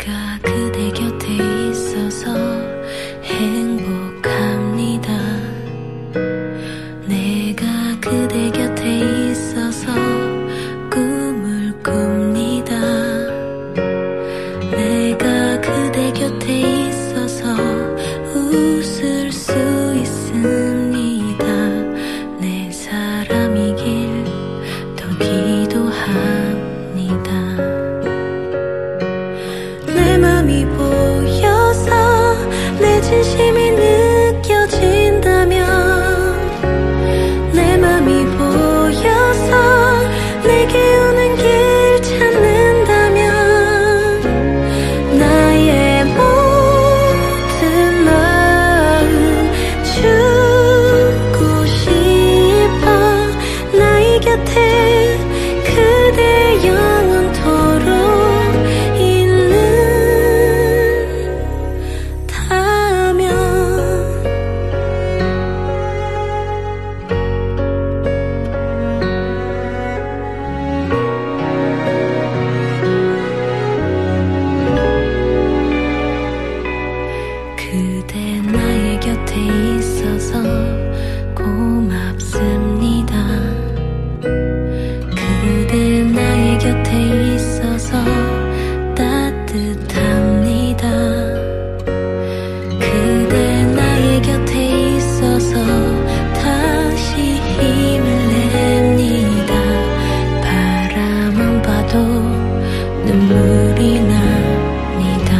내가 그대 곁에 있어서 행복합니다. 내가 그대 곁에 있어서 꿈을 꿉니다. 내가 그대 곁에 있어서 웃을 수 있습니다. 내 사람이길 더 기도합니다. 내 맘이 보여서 내 진심이 느껴진다면, 내 맘이 보여서 내게 오는 길 찾는다면, 나의 모든 마음 주고 싶어. 나의 곁에 그대 영원토록 그대 나의 곁에 있어서 고맙습니다. 그대 나의 곁에 있어서 따뜻합니다. 그대 나의 곁에 있어서 다시 힘을 냅니다. 바라만 봐도 눈물이 납니다.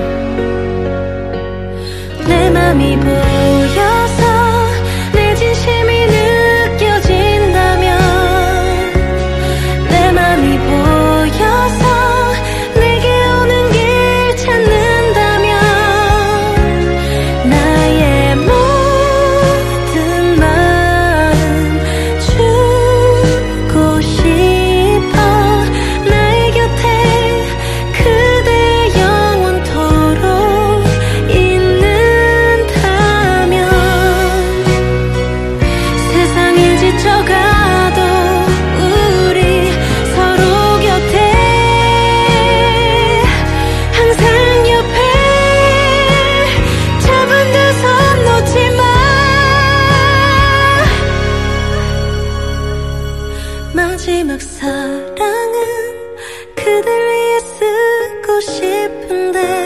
내 맘이 보여서 내 진심이 느껴진다면, 내 맘이 보여서 내게 오는 길 찾는다면, 나의 모든 마음 주고 싶어. 나의 곁에 그대 영원토록 지쳐가도 우리 서로 곁에 항상 옆에 잡은 두 손 놓지 마. 마지막 사랑은 그댈 위해 쓰고 싶은데